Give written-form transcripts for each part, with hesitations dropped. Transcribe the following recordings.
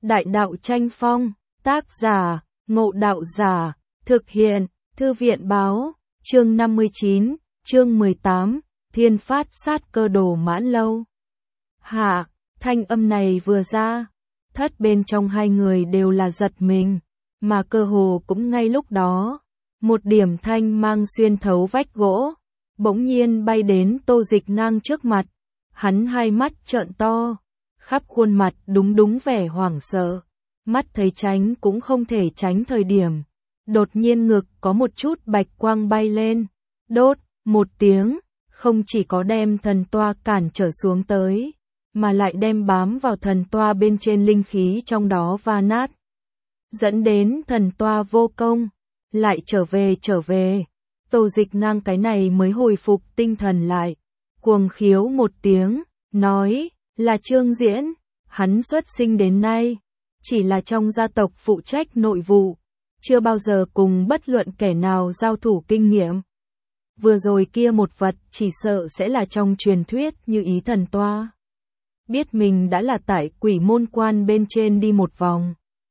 Đại đạo tranh phong, tác giả, Ngộ Đạo Giả, thực hiện, Thư viện báo, chương 59, chương 18, Thiên Phát Sát Cơ Đồ Mãn Lâu. Hạ, thanh âm này vừa ra, thất bên trong hai người đều là giật mình, mà cơ hồ cũng ngay lúc đó, một điểm thanh mang xuyên thấu vách gỗ, bỗng nhiên bay đến Tô Dịch Ngang trước mặt, hắn hai mắt trợn to, khắp khuôn mặt đúng vẻ hoảng sợ, mắt thấy tránh cũng không thể tránh thời điểm. Đột nhiên ngực có một chút bạch quang bay lên, đốt, một tiếng, không chỉ có đem thần toa cản trở xuống tới, mà lại đem bám vào thần toa bên trên linh khí trong đó va nát. Dẫn đến thần toa vô công, lại trở về, Tô Dịch Ngang cái này mới hồi phục tinh thần lại, cuồng khiếu một tiếng, nói, là Trương Diễn, hắn xuất sinh đến nay, chỉ là trong gia tộc phụ trách nội vụ, chưa bao giờ cùng bất luận kẻ nào giao thủ kinh nghiệm. Vừa rồi kia một vật chỉ sợ sẽ là trong truyền thuyết Như Ý thần toa. Biết mình đã là tại Quỷ Môn Quan bên trên đi một vòng.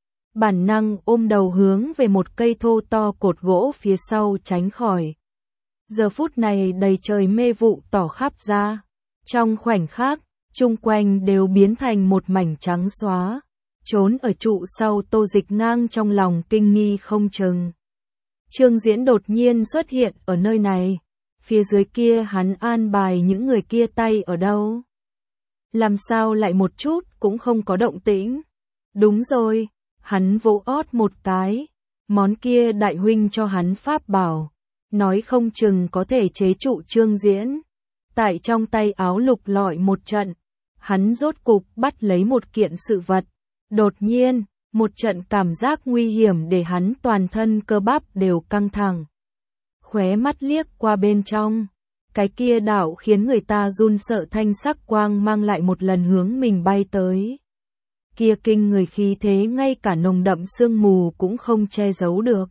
Bản năng ôm đầu hướng về một cây thô to cột gỗ phía sau tránh khỏi. Giờ phút này đầy trời mê vụ tỏ khắp ra. Trong khoảnh khắc, chung quanh đều biến thành một mảnh trắng xóa. Trốn ở trụ sau Tô Dịch Ngang trong lòng kinh nghi không chừng. Trương Diễn đột nhiên xuất hiện ở nơi này, phía dưới kia hắn an bài những người kia tay ở đâu? Làm sao lại một chút cũng không có động tĩnh? Đúng rồi, hắn vỗ ót một cái, món kia đại huynh cho hắn pháp bảo, nói không chừng có thể chế trụ Trương Diễn. Tại trong tay áo lục lọi một trận, hắn rốt cục bắt lấy một kiện sự vật. Đột nhiên, một trận cảm giác nguy hiểm để hắn toàn thân cơ bắp đều căng thẳng. Khóe mắt liếc qua bên trong, cái kia đạo khiến người ta run sợ thanh sắc quang mang lại một lần hướng mình bay tới. Kia kinh người khí thế ngay cả nồng đậm sương mù cũng không che giấu được.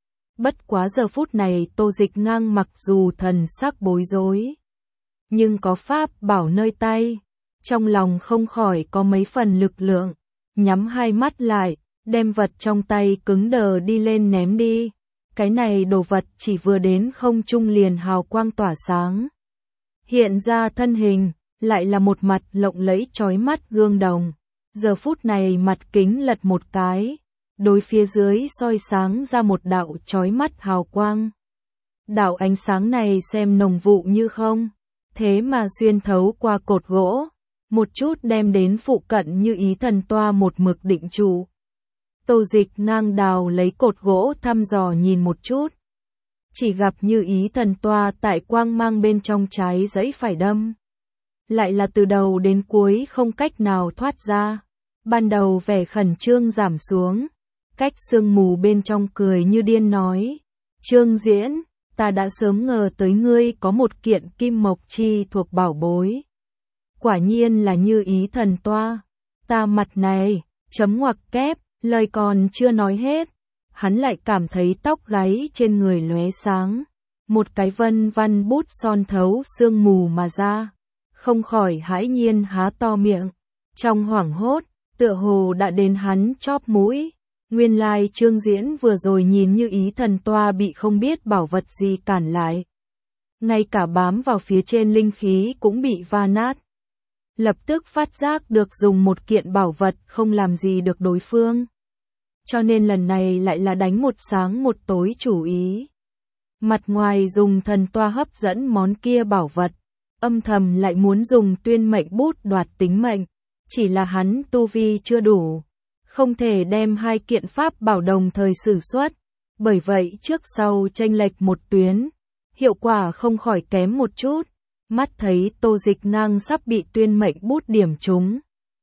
Bất quá giờ phút này Tô Dịch Ngang mặc dù thần sắc bối rối, nhưng có pháp bảo nơi tay, trong lòng không khỏi có mấy phần lực lượng. Nhắm hai mắt lại, đem vật trong tay cứng đờ đi lên ném đi. Cái này đồ vật chỉ vừa đến không trung liền hào quang tỏa sáng. Hiện ra thân hình, lại là một mặt lộng lẫy chói mắt gương đồng. Giờ phút này mặt kính lật một cái, đối phía dưới soi sáng ra một đạo chói mắt hào quang. Đạo ánh sáng này xem nồng vụ như không, thế mà xuyên thấu qua cột gỗ. Một chút đem đến phụ cận Như Ý thần toa một mực định trụ. Tô Dịch Ngang đào lấy cột gỗ thăm dò nhìn một chút. Chỉ gặp Như Ý thần toa tại quang mang bên trong trái giấy phải đâm. Lại là từ đầu đến cuối không cách nào thoát ra. Ban đầu vẻ khẩn trương giảm xuống. Cách sương mù bên trong cười như điên nói. Trương Diễn, ta đã sớm ngờ tới ngươi có một kiện kim mộc chi thuộc bảo bối. Quả nhiên là Như Ý thần toa. Ta mặt này, chấm ngoặc kép, lời còn chưa nói hết. Hắn lại cảm thấy tóc gáy trên người lóe sáng. Một cái vân văn bút son thấu sương mù mà ra. Không khỏi hãi nhiên há to miệng. Trong hoảng hốt, tựa hồ đã đến hắn chóp mũi. Nguyên lai Trương Diễn vừa rồi nhìn Như Ý thần toa bị không biết bảo vật gì cản lại. Ngay cả bám vào phía trên linh khí cũng bị va nát. Lập tức phát giác được dùng một kiện bảo vật không làm gì được đối phương. Cho nên lần này lại là đánh một sáng một tối chủ ý. Mặt ngoài dùng thần toa hấp dẫn món kia bảo vật, âm thầm lại muốn dùng tuyên mệnh bút đoạt tính mệnh. Chỉ là hắn tu vi chưa đủ, không thể đem hai kiện pháp bảo đồng thời sử xuất. Bởi vậy trước sau chênh lệch một tuyến, hiệu quả không khỏi kém một chút. Mắt thấy Tô Dịch Ngang sắp bị tuyên mệnh bút điểm trúng.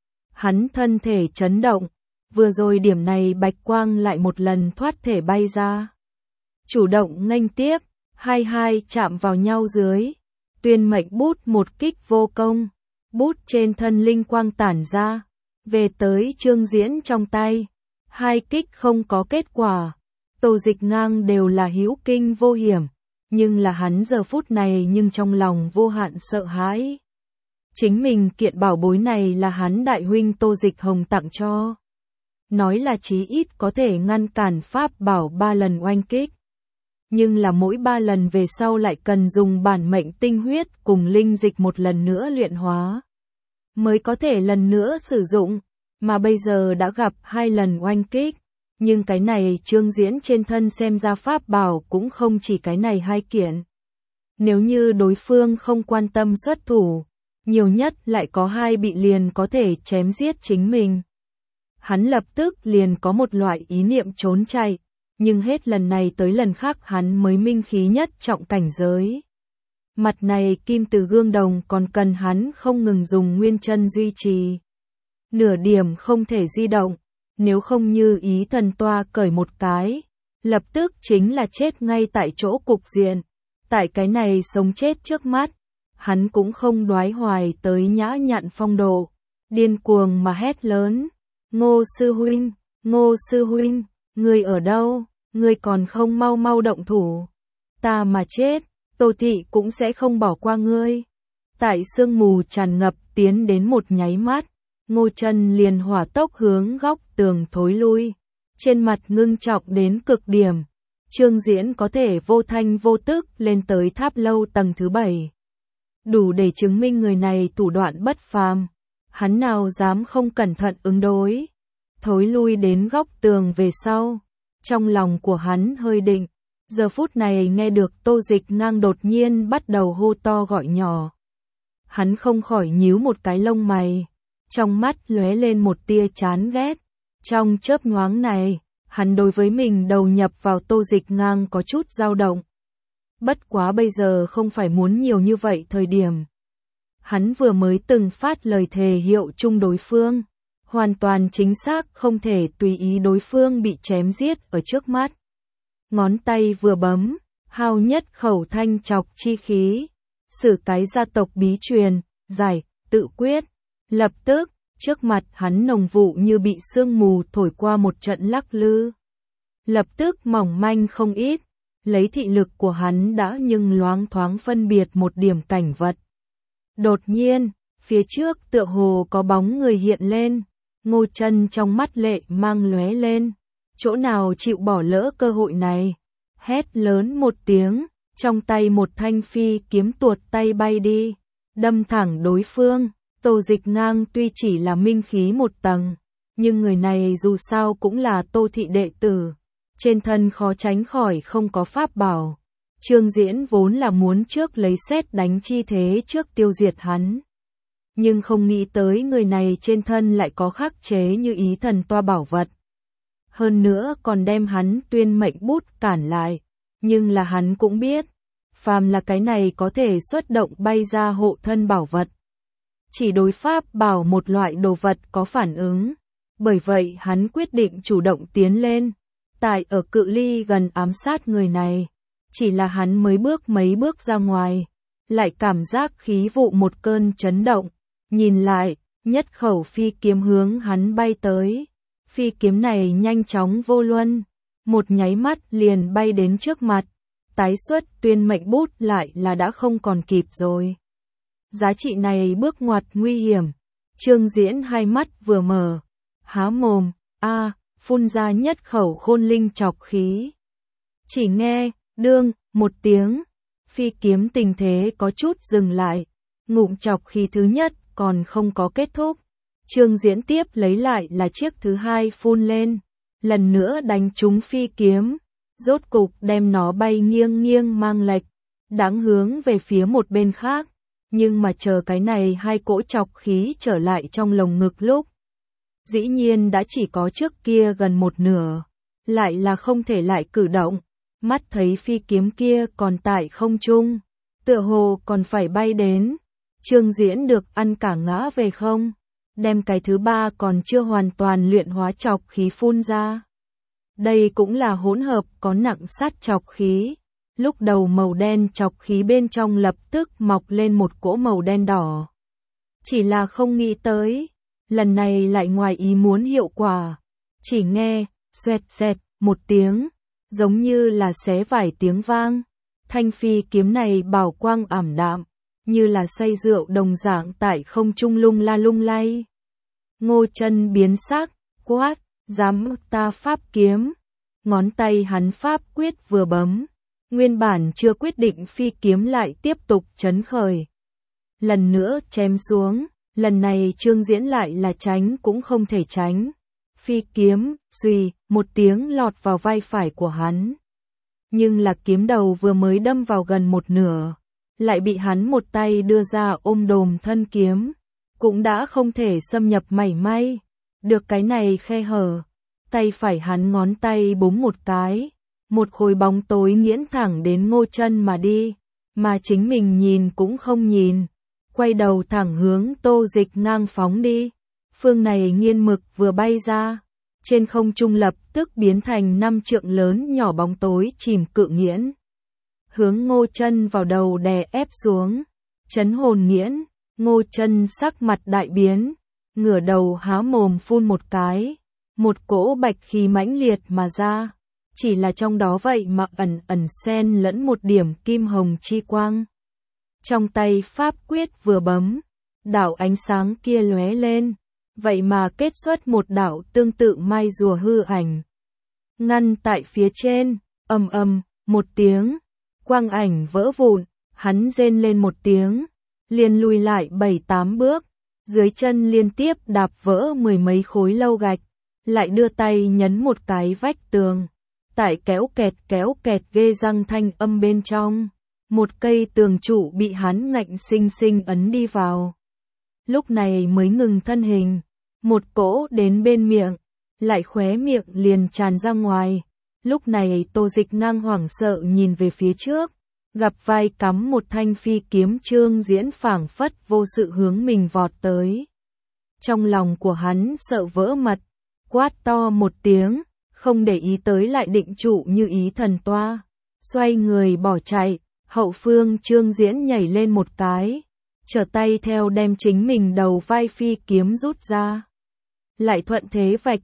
Hắn thân thể chấn động, vừa rồi điểm này bạch quang lại một lần thoát thể bay ra. Chủ động nghênh tiếp, hai chạm vào nhau dưới. Tuyên mệnh bút một kích vô công, bút trên thân linh quang tản ra, về tới Trương Diễn trong tay. Hai kích không có kết quả, Tô Dịch Ngang đều là hữu kinh vô hiểm. Nhưng là hắn giờ phút này nhưng trong lòng vô hạn sợ hãi. Chính mình kiện bảo bối này là hắn đại huynh Tô Dịch Hồng tặng cho. nói là chí ít có thể ngăn cản pháp bảo 3 lần oanh kích. Nhưng là mỗi 3 lần về sau lại cần dùng bản mệnh tinh huyết cùng linh dịch một lần nữa luyện hóa, mới có thể lần nữa sử dụng, mà bây giờ đã gặp 2 lần oanh kích. Nhưng cái này Trương Diễn trên thân xem ra pháp bảo cũng không chỉ cái này 2 kiện. Nếu như đối phương không quan tâm xuất thủ, nhiều nhất lại có 2 bị liền có thể chém giết chính mình. Hắn lập tức liền có một loại ý niệm trốn chạy, nhưng hết lần này tới lần khác hắn mới minh khí nhất trọng cảnh giới. Mặt này kim từ gương đồng còn cần hắn không ngừng dùng nguyên chân duy trì. Nửa điểm không thể di động, nếu không như ý thần toa cởi một cái, lập tức chính là chết ngay tại chỗ cục diện. Tại cái này sống chết trước mắt, hắn cũng không đoái hoài tới nhã nhặn phong độ, điên cuồng mà hét lớn, Ngô sư huynh, ngươi ở đâu, ngươi còn không mau mau động thủ, ta mà chết, Tô Thị cũng sẽ không bỏ qua ngươi. Tại sương mù tràn ngập tiến đến một nháy mắt, Ngô Chân liền hỏa tốc hướng góc tường thối lui, trên mặt ngưng trọng đến cực điểm. Trương Diễn có thể vô thanh vô tức lên tới tháp lâu tầng thứ 7. Đủ để chứng minh người này thủ đoạn bất phàm, hắn nào dám không cẩn thận ứng đối. Thối lui đến góc tường về sau, trong lòng của hắn hơi định, giờ phút này nghe được Tô Dịch Ngang đột nhiên bắt đầu hô to gọi nhỏ. Hắn không khỏi nhíu một cái lông mày, trong mắt lóe lên một tia chán ghét. Trong chớp nhoáng này, hắn đối với mình đầu nhập vào Tô Dịch Ngang có chút dao động. Bất quá bây giờ không phải muốn nhiều như vậy thời điểm. Hắn vừa mới từng phát lời thề hiệu chung đối phương, hoàn toàn chính xác không thể tùy ý đối phương bị chém giết ở trước mắt. Ngón tay vừa bấm, hao nhất khẩu thanh chọc chi khí, sử cái gia tộc bí truyền, giải, tự quyết. Lập tức, trước mặt hắn nồng vụ như bị sương mù thổi qua một trận lắc lư. Lập tức mỏng manh không ít, lấy thị lực của hắn đã nhưng loáng thoáng phân biệt một điểm cảnh vật. Đột nhiên, phía trước tựa hồ có bóng người hiện lên, Ngô Chân trong mắt lệ mang lóe lên, chỗ nào chịu bỏ lỡ cơ hội này, hét lớn một tiếng, trong tay một thanh phi kiếm tuột tay bay đi, đâm thẳng đối phương. Tô Dịch Ngang tuy chỉ là minh khí một tầng, nhưng người này dù sao cũng là Tô thị đệ tử, trên thân khó tránh khỏi không có pháp bảo. Trương Diễn vốn là muốn trước lấy sét đánh chi thế trước tiêu diệt hắn, nhưng không nghĩ tới người này trên thân lại có khắc chế như ý thần toa bảo vật. Hơn nữa còn đem hắn tuyên mệnh bút cản lại, nhưng là hắn cũng biết, phàm là cái này có thể xuất động bay ra hộ thân bảo vật. Chỉ đối pháp bảo một loại đồ vật có phản ứng, bởi vậy hắn quyết định chủ động tiến lên, tại ở cự ly gần ám sát người này. Chỉ là hắn mới bước mấy bước ra ngoài, lại cảm giác khí vụ một cơn chấn động, nhìn lại, nhất khẩu phi kiếm hướng hắn bay tới. Phi kiếm này nhanh chóng vô luân, một nháy mắt liền bay đến trước mặt, tái xuất tuyên mệnh bút lại là đã không còn kịp rồi. Giá trị này bước ngoặt nguy hiểm, Trương Diễn hai mắt vừa mở, há mồm, phun ra nhất khẩu khôn linh chọc khí. Chỉ nghe, đương, một tiếng, phi kiếm tình thế có chút dừng lại, ngụm chọc khí thứ nhất còn không có kết thúc. Trương Diễn tiếp lấy lại là chiếc thứ hai phun lên, lần nữa đánh trúng phi kiếm, rốt cục đem nó bay nghiêng nghiêng mang lệch, đáng hướng về phía một bên khác. Nhưng mà chờ cái này hai cỗ chọc khí trở lại trong lồng ngực lúc, dĩ nhiên đã chỉ có trước kia gần một nửa, lại là không thể lại cử động, mắt thấy phi kiếm kia còn tại không trung, tựa hồ còn phải bay đến. Trương Diễn được ăn cả ngã về không, đem cái thứ ba còn chưa hoàn toàn luyện hóa chọc khí phun ra. Đây cũng là hỗn hợp có nặng sát chọc khí. Lúc đầu màu đen chọc khí bên trong lập tức mọc lên một cỗ màu đen đỏ. Chỉ là không nghĩ tới, lần này lại ngoài ý muốn hiệu quả. Chỉ nghe, xoẹt xẹt, một tiếng, giống như là xé vải tiếng vang. Thanh phi kiếm này bảo quang ảm đạm, như là say rượu đồng dạng tại không trung lung la lung lay. Ngô Chân biến sắc, quát, Dám ta pháp kiếm. Ngón tay hắn pháp quyết vừa bấm. Nguyên bản chưa quyết định phi kiếm lại tiếp tục chấn khởi. Lần nữa chém xuống, lần này Trương Diễn lại là tránh cũng không thể tránh. Phi kiếm, suy, một tiếng lọt vào vai phải của hắn. Nhưng là kiếm đầu vừa mới đâm vào gần một nửa, lại bị hắn một tay đưa ra ôm đồm thân kiếm, cũng đã không thể xâm nhập mảy may. Được cái này khe hở, tay phải hắn ngón tay búng một cái, một khối bóng tối nghiễn thẳng đến Ngô Chân mà đi, mà chính mình nhìn cũng không nhìn, quay đầu thẳng hướng Tô Dịch ngang phóng đi. Phương này nghiên mực vừa bay ra, trên không trung lập tức biến thành 5 trượng lớn nhỏ bóng tối chìm cự nghiễn. Hướng Ngô Chân vào đầu đè ép xuống, chấn hồn nghiễn. Ngô Chân sắc mặt đại biến, ngửa đầu há mồm phun một cái, một cỗ bạch khí mãnh liệt mà ra, chỉ là trong đó vậy mà ẩn ẩn xen lẫn một điểm kim hồng chi quang. Trong tay pháp quyết vừa bấm, đạo ánh sáng kia lóe lên, vậy mà kết xuất một đạo tương tự mai rùa hư ảnh. Ngăn tại phía trên, ầm ầm, một tiếng, quang ảnh vỡ vụn, hắn rên lên một tiếng, liền lùi lại 7-8 bước, dưới chân liên tiếp đạp vỡ 10 mấy khối lâu gạch, lại đưa tay nhấn một cái vách tường. Tại kéo kẹt ghê răng thanh âm bên trong, một cây tường trụ bị hắn ngạnh sinh sinh ấn đi vào. Lúc này mới ngừng thân hình, một cỗ đến bên miệng, lại khóe miệng liền tràn ra ngoài. Lúc này Tô Dịch ngang hoảng sợ nhìn về phía trước, gặp vai cắm một thanh phi kiếm. Trương Diễn phảng phất vô sự hướng mình vọt tới. Trong lòng của hắn sợ vỡ mật, quát to một tiếng, không để ý tới lại định trụ như ý thần toa, xoay người bỏ chạy. Hậu phương Trương Diễn nhảy lên một cái, trở tay theo đem chính mình đầu vai phi kiếm rút ra, lại thuận thế vạch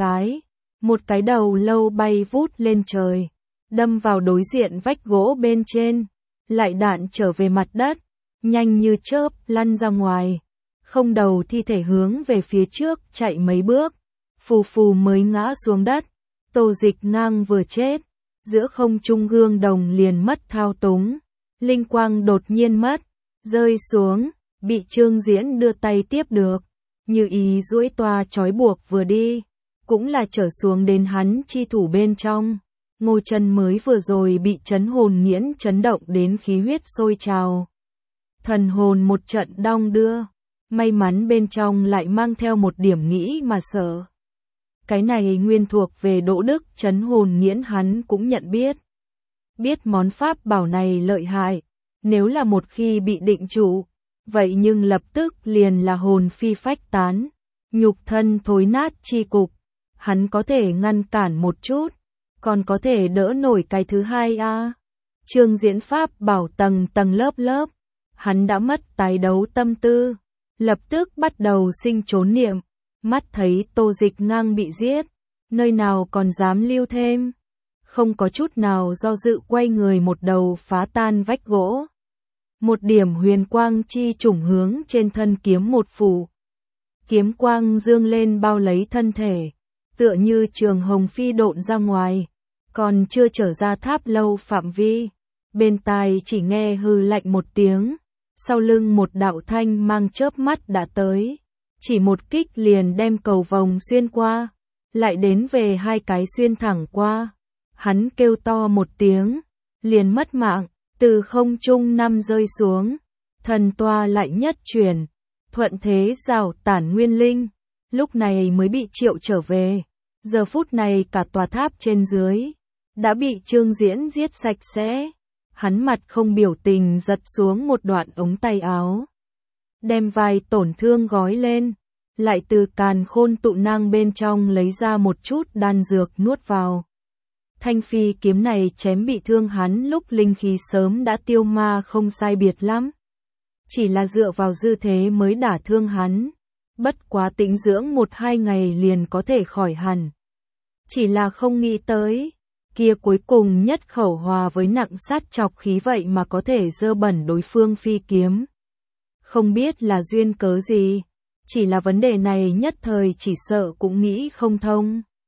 một cái đầu lâu bay vút lên trời, đâm vào đối diện vách gỗ bên trên, lại đạn trở về mặt đất, nhanh như chớp lăn ra ngoài, không đầu thi thể hướng về phía trước chạy mấy bước, phù phù mới ngã xuống đất. Tô Dịch ngang vừa chết, giữa không trung gương đồng liền mất thao túng, linh quang đột nhiên mất, rơi xuống, bị Trương Diễn đưa tay tiếp được, như ý duỗi toa trói buộc vừa đi, cũng là trở xuống đến hắn chi thủ bên trong. Ngô Chân mới vừa rồi bị chấn hồn nghiễn chấn động đến khí huyết sôi trào, thần hồn một trận đong đưa, may mắn bên trong lại mang theo một điểm nghĩ mà sợ. Cái này nguyên thuộc về Đỗ Đức chấn hồn nghiễn hắn cũng nhận biết. Biết món pháp bảo này lợi hại, nếu là một khi bị định trụ, vậy nhưng lập tức liền là hồn phi phách tán, nhục thân thối nát chi cục. Hắn có thể ngăn cản một chút, còn có thể đỡ nổi cái thứ hai a. Trương Diễn pháp bảo tầng tầng lớp lớp, hắn đã mất tái đấu tâm tư, lập tức bắt đầu sinh trốn niệm. Mắt thấy Tô Dịch ngang bị giết, nơi nào còn dám lưu thêm, không có chút nào do dự quay người một đầu phá tan vách gỗ. Một điểm huyền quang chi chủng hướng trên thân kiếm một phủ. Kiếm quang dương lên bao lấy thân thể, tựa như trường hồng phi độn ra ngoài, còn chưa trở ra tháp lâu phạm vi. Bên tai chỉ nghe hừ lạnh một tiếng, sau lưng một đạo thanh mang chớp mắt đã tới. Chỉ một kích liền đem cầu vồng xuyên qua, lại đến về hai cái xuyên thẳng qua. Hắn kêu to một tiếng, liền mất mạng, từ không trung năm rơi xuống, thần toa lại nhất chuyển, thuận thế rào tản nguyên linh, lúc này mới bị triệu trở về. Giờ phút này cả tòa tháp trên dưới đã bị Trương Diễn giết sạch sẽ. Hắn mặt không biểu tình giật xuống một đoạn ống tay áo, đem vai tổn thương gói lên, lại từ càn khôn tụ nang bên trong lấy ra một chút đan dược nuốt vào. Thanh phi kiếm này chém bị thương hắn lúc linh khí sớm đã tiêu ma không sai biệt lắm, chỉ là dựa vào dư thế mới đả thương hắn, bất quá tĩnh dưỡng 1-2 ngày liền có thể khỏi hẳn. Chỉ là không nghĩ tới, kia cuối cùng nhất khẩu hòa với nặng sát chọc khí vậy mà có thể dơ bẩn đối phương phi kiếm. Không biết là duyên cớ gì, chỉ là vấn đề này nhất thời chỉ sợ cũng nghĩ không thông.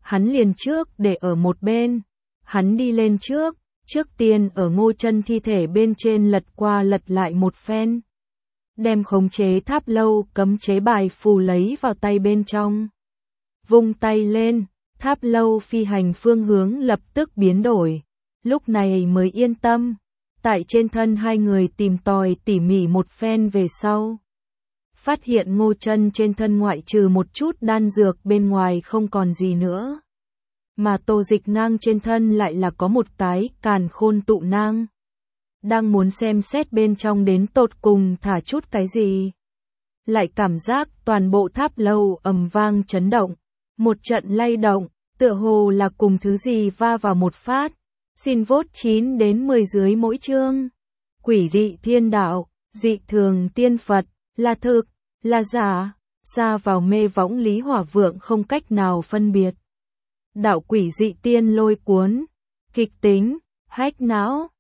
hắn liền trước để ở một bên. Hắn đi lên trước tiên ở Ngô Chân thi thể bên trên lật qua lật lại một phen. Đem khống chế tháp lâu cấm chế bài phù lấy vào tay bên trong. Vung tay lên, tháp lâu phi hành phương hướng lập tức biến đổi. Lúc này mới yên tâm. Tại trên thân hai người tìm tòi tỉ mỉ một phen về sau. Phát hiện Ngô Chân trên thân ngoại trừ một chút đan dược bên ngoài không còn gì nữa. Mà Tô Dịch Ngang trên thân lại là có một cái càn khôn tụ nang. Đang muốn xem xét bên trong đến tột cùng thả chút cái gì. Lại cảm giác toàn bộ tháp lâu ầm vang chấn động. Một trận lay động, tựa hồ là cùng thứ gì va vào một phát. Xin vote 9 đến 10 dưới mỗi chương. Quỷ dị thiên đạo, dị thường tiên Phật, là thực, là giả, xa vào mê võng Lý Hỏa Vượng không cách nào phân biệt. Đạo quỷ dị tiên lôi cuốn, kịch tính, hách não,